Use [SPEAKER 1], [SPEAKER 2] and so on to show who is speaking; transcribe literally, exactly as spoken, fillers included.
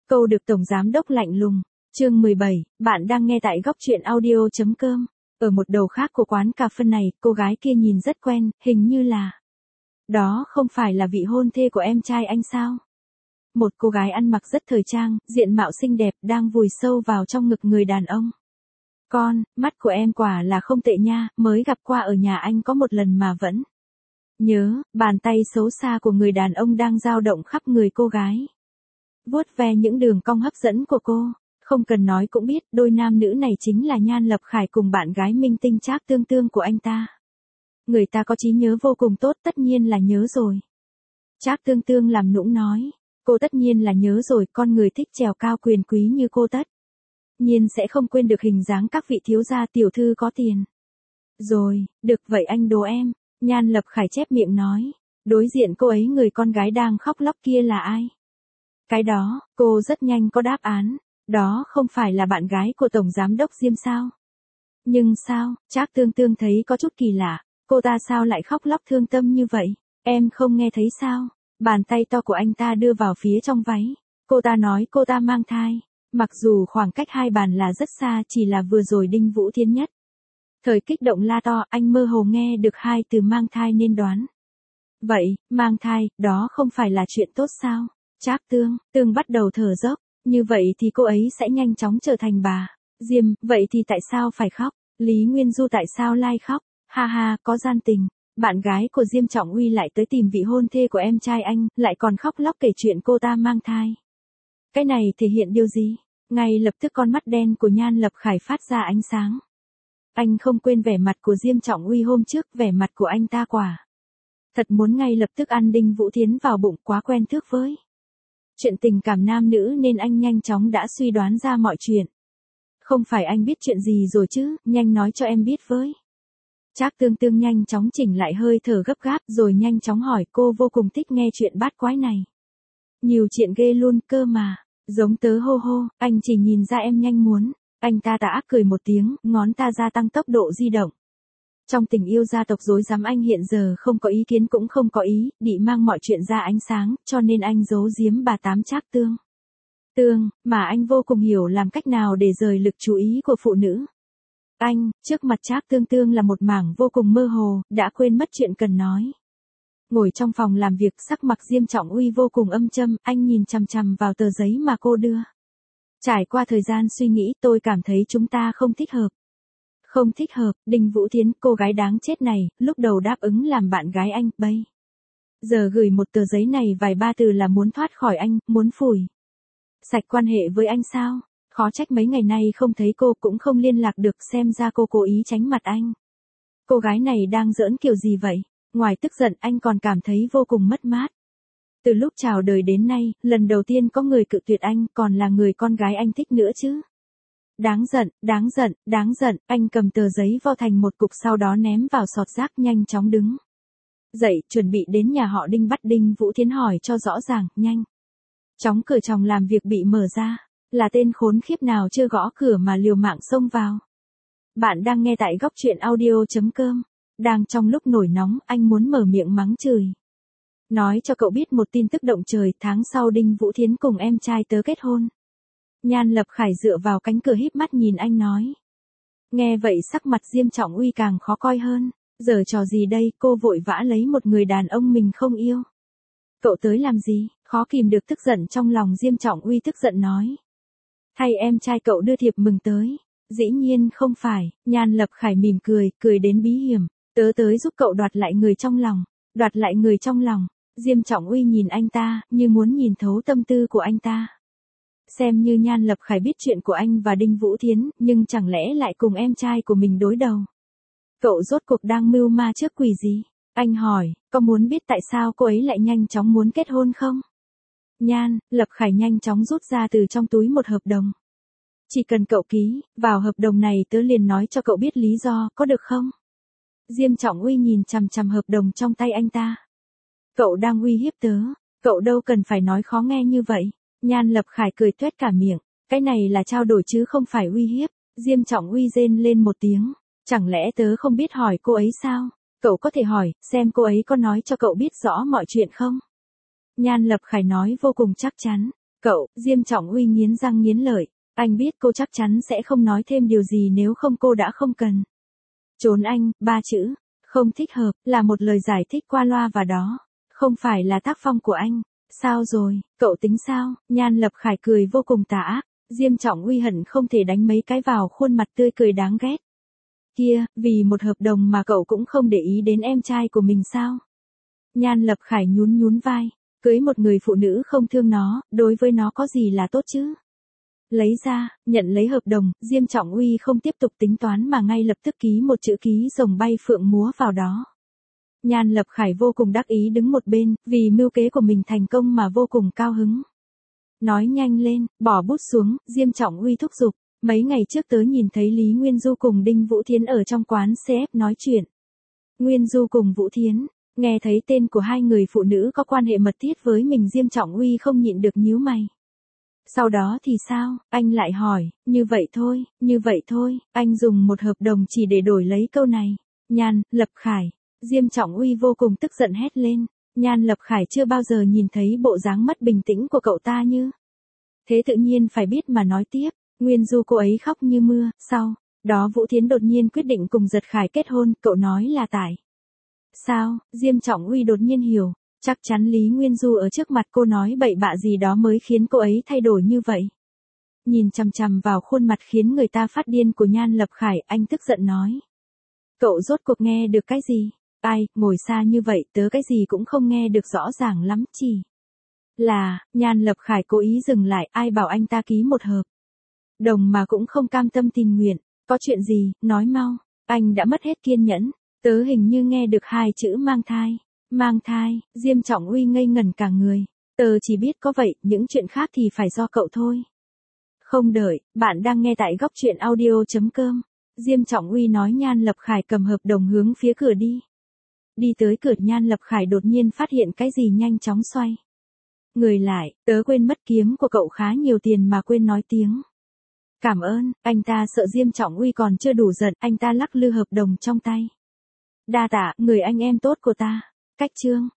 [SPEAKER 1] Câu được Tổng Giám Đốc lạnh lùng. Chương mười bảy, bạn đang nghe tại góc truyện audio.com. Ở một đầu khác của quán cà phê này, cô gái kia nhìn rất quen, hình như là... Đó không phải là vị hôn thê của em trai anh sao? Một cô gái ăn mặc rất thời trang, diện mạo xinh đẹp, đang vùi sâu vào trong ngực người đàn ông. Con, mắt của em quả là không tệ nha, mới gặp qua ở nhà anh có một lần mà vẫn... Nhớ, bàn tay xấu xa của người đàn ông đang dao động khắp người cô gái. Vuốt ve những đường cong hấp dẫn của cô. Không cần nói cũng biết, đôi nam nữ này chính là Nhan Lập Khải cùng bạn gái minh tinh Trác Tương Tương của anh ta. Người ta có trí nhớ vô cùng tốt, tất nhiên là nhớ rồi. Trác Tương Tương làm nũng nói, cô tất nhiên là nhớ rồi, con người thích trèo cao quyền quý như cô tất nhiên sẽ không quên được hình dáng các vị thiếu gia tiểu thư có tiền. Rồi, được vậy anh đố em, Nhan Lập Khải chép miệng nói, đối diện cô ấy người con gái đang khóc lóc kia là ai? Cái đó, cô rất nhanh có đáp án. Đó không phải là bạn gái của Tổng Giám Đốc Diêm sao? Nhưng sao, Trác Tương Tương thấy có chút kỳ lạ, cô ta sao lại khóc lóc thương tâm như vậy? Em không nghe thấy sao? Bàn tay to của anh ta đưa vào phía trong váy. Cô ta nói cô ta mang thai. Mặc dù khoảng cách hai bàn là rất xa, chỉ là vừa rồi Đinh Vũ Thiến nhất thời kích động la to, anh mơ hồ nghe được hai từ mang thai nên đoán. Vậy, mang thai, đó không phải là chuyện tốt sao? Trác Tương Tương bắt đầu thở dốc. Như vậy thì cô ấy sẽ nhanh chóng trở thành bà Diêm, vậy thì tại sao phải khóc? Lý Nguyên Du tại sao lai khóc? Ha ha, có gian tình. Bạn gái của Diêm Trọng Uy lại tới tìm vị hôn thê của em trai anh, lại còn khóc lóc kể chuyện cô ta mang thai. Cái này thể hiện điều gì? Ngay lập tức con mắt đen của Nhan Lập Khải phát ra ánh sáng. Anh không quên vẻ mặt của Diêm Trọng Uy hôm trước, vẻ mặt của anh ta quả thật muốn ngay lập tức ăn Đinh Vũ Thiến vào bụng, quá quen thức với chuyện tình cảm nam nữ nên anh nhanh chóng đã suy đoán ra mọi chuyện. Không phải anh biết chuyện gì rồi chứ, nhanh nói cho em biết với. Trác Tương Tương nhanh chóng chỉnh lại hơi thở gấp gáp rồi nhanh chóng hỏi, cô vô cùng thích nghe chuyện bát quái này. Nhiều chuyện ghê luôn cơ mà, giống tớ hô hô, anh chỉ nhìn ra em nhanh muốn. Anh ta đã cười một tiếng, ngón ta gia tăng tốc độ di động. Trong tình yêu gia tộc rối rắm anh hiện giờ không có ý kiến cũng không có ý, định mang mọi chuyện ra ánh sáng, cho nên anh giấu giếm bà tám Trác Tương Tương, mà anh vô cùng hiểu làm cách nào để rời lực chú ý của phụ nữ. Anh, trước mặt Trác Tương Tương là một mảng vô cùng mơ hồ, đã quên mất chuyện cần nói. Ngồi trong phòng làm việc, sắc mặt Diêm Trọng Uy vô cùng âm châm, anh nhìn chằm chằm vào tờ giấy mà cô đưa. Trải qua thời gian suy nghĩ, tôi cảm thấy chúng ta không thích hợp. Không thích hợp, Đinh Vũ Thiến, cô gái đáng chết này, lúc đầu đáp ứng làm bạn gái anh, bây giờ gửi một tờ giấy này vài ba từ là muốn thoát khỏi anh, muốn phủi sạch quan hệ với anh sao? Khó trách mấy ngày nay không thấy cô, cũng không liên lạc được, xem ra cô cố ý tránh mặt anh. Cô gái này đang giỡn kiểu gì vậy? Ngoài tức giận, anh còn cảm thấy vô cùng mất mát. Từ lúc chào đời đến nay, lần đầu tiên có người cự tuyệt anh, còn là người con gái anh thích nữa chứ. Đáng giận, đáng giận, đáng giận, anh cầm tờ giấy vo thành một cục sau đó ném vào sọt rác, nhanh chóng đứng dậy, chuẩn bị đến nhà họ Đinh bắt Đinh Vũ Thiến hỏi cho rõ ràng, nhanh chóng cửa phòng làm việc bị mở ra, là tên khốn khiếp nào chưa gõ cửa mà liều mạng xông vào. Bạn đang nghe tại góc truyện audio.com. Đang trong lúc nổi nóng, anh muốn mở miệng mắng chửi. Nói cho cậu biết một tin tức động trời, tháng sau Đinh Vũ Thiến cùng em trai tớ kết hôn. Nhan Lập Khải dựa vào cánh cửa híp mắt nhìn anh nói. Nghe vậy sắc mặt Diêm Trọng Uy càng khó coi hơn. Giờ trò gì đây, cô vội vã lấy một người đàn ông mình không yêu. Cậu tới làm gì? Khó kìm được tức giận trong lòng, Diêm Trọng Uy tức giận nói. Thay em trai cậu đưa thiệp mừng tới. Dĩ nhiên không phải, Nhan Lập Khải mỉm cười, cười đến bí hiểm. Tớ tới giúp cậu đoạt lại người trong lòng. Đoạt lại người trong lòng. Diêm Trọng Uy nhìn anh ta, như muốn nhìn thấu tâm tư của anh ta. Xem như Nhan Lập Khải biết chuyện của anh và Đinh Vũ Thiến, nhưng chẳng lẽ lại cùng em trai của mình đối đầu. Cậu rốt cuộc đang mưu ma trước quỷ gì? Anh hỏi, có muốn biết tại sao cô ấy lại nhanh chóng muốn kết hôn không? Nhan Lập Khải nhanh chóng rút ra từ trong túi một hợp đồng. Chỉ cần cậu ký vào hợp đồng này, tớ liền nói cho cậu biết lý do, có được không? Diêm Trọng Uy nhìn chằm chằm hợp đồng trong tay anh ta. Cậu đang uy hiếp tớ, cậu đâu cần phải nói khó nghe như vậy. Nhan Lập Khải cười tuét cả miệng, cái này là trao đổi chứ không phải uy hiếp. Diêm Trọng Uy rên lên một tiếng, chẳng lẽ tớ không biết hỏi cô ấy sao? Cậu có thể hỏi, xem cô ấy có nói cho cậu biết rõ mọi chuyện không? Nhan Lập Khải nói vô cùng chắc chắn. Cậu, Diêm Trọng Uy nghiến răng nghiến lợi, anh biết cô chắc chắn sẽ không nói thêm điều gì nếu không cô đã không cần. Trốn anh, ba chữ, không thích hợp, là một lời giải thích qua loa và đó, không phải là tác phong của anh. Sao rồi, cậu tính sao? Nhan Lập Khải cười vô cùng tà ác, Diêm Trọng Uy hận không thể đánh mấy cái vào khuôn mặt tươi cười đáng ghét. Kia, vì một hợp đồng mà cậu cũng không để ý đến em trai của mình sao? Nhan Lập Khải nhún nhún vai, cưới một người phụ nữ không thương nó, đối với nó có gì là tốt chứ? Lấy ra, nhận lấy hợp đồng, Diêm Trọng Uy không tiếp tục tính toán mà ngay lập tức ký một chữ ký rồng bay phượng múa vào đó. Nhan Lập Khải vô cùng đắc ý đứng một bên, vì mưu kế của mình thành công mà vô cùng cao hứng. Nói nhanh lên, bỏ bút xuống, Diêm Trọng Uy thúc giục. Mấy ngày trước tớ nhìn thấy Lý Nguyên Du cùng Đinh Vũ Thiến ở trong quán xê ép nói chuyện. Nguyên Du cùng Vũ Thiến, nghe thấy tên của hai người phụ nữ có quan hệ mật thiết với mình, Diêm Trọng Uy không nhịn được nhíu mày. Sau đó thì sao, anh lại hỏi, như vậy thôi, như vậy thôi, anh dùng một hợp đồng chỉ để đổi lấy câu này. Nhan Lập Khải, Diêm Trọng Uy vô cùng tức giận hét lên. Nhan Lập Khải chưa bao giờ nhìn thấy bộ dáng mất bình tĩnh của cậu ta như thế, tự nhiên phải biết mà nói tiếp. Nguyên Du cô ấy khóc như mưa, sau đó Vũ Thiến đột nhiên quyết định cùng Giật Khải kết hôn, cậu nói là tại sao? Diêm Trọng Uy đột nhiên hiểu, chắc chắn Lý Nguyên Du ở trước mặt cô nói bậy bạ gì đó mới khiến cô ấy thay đổi như vậy. Nhìn chằm chằm vào khuôn mặt khiến người ta phát điên của Nhan Lập Khải, anh tức giận nói. Cậu rốt cuộc nghe được cái gì? Ai, ngồi xa như vậy tớ cái gì cũng không nghe được rõ ràng lắm, chỉ là, Nhan Lập Khải cố ý dừng lại, ai bảo anh ta ký một hợp đồng mà cũng không cam tâm tình nguyện, có chuyện gì, nói mau, anh đã mất hết kiên nhẫn, tớ hình như nghe được hai chữ mang thai, mang thai, Diêm Trọng Uy ngây ngẩn cả người, tớ chỉ biết có vậy, những chuyện khác thì phải do cậu thôi. Không đợi, bạn đang nghe tại góc truyện audio.com, Diêm Trọng Uy nói. Nhan Lập Khải cầm hợp đồng hướng phía cửa đi. Đi tới cửa, Nhan Lập Khải đột nhiên phát hiện cái gì, nhanh chóng xoay người lại, tớ quên mất kiếm của cậu khá nhiều tiền mà quên nói tiếng cảm ơn. Anh ta sợ Diêm Trọng Uy còn chưa đủ giận, anh ta lắc lư hợp đồng trong tay. Đa tạ, người anh em tốt của ta. Cách chương